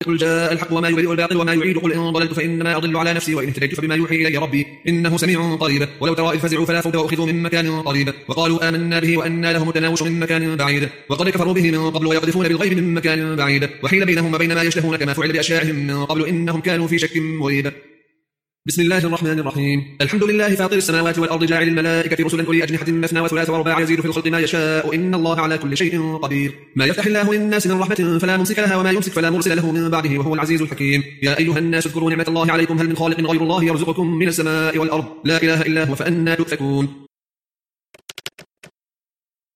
قل جاء الحق وما يبدئ الباطل وما يعيد قل إن ضللت فإنما أضل على نفسي وإن اهتديت فبما يوحي إلي ربي إنه سميع قريب ولو ترى إذ فزعوا فلا فوت وأخذوا من مكان قريب وقالوا آمنا به وأنى لهم التناوش من مكان بعيد وقد كفروا به من قبل ويقذفون بالغيب من مكان بعيد وحيل بينهم وبين ما يشتهون كما فعل بأشياعهم من قبل إنهم كانوا في شك مريب. بسم الله الرحمن الرحيم. الحمد لله فاطر السماوات والأرض جاعل الملائكة رسلا أولي أجنحة مثنى وثلاث ورباع يزيد في الخلق ما يشاء إن الله على كل شيء قدير. ما يفتح الله للناس من رحمة فلا ممسك لها وما يمسك فلا مرسل له من بعده وهو العزيز الحكيم. يا أيها الناس اذكروا نعمة الله عليكم هل من خالق غير الله يرزقكم من السماء والأرض لا إله إلا هو فأنى تؤفكون.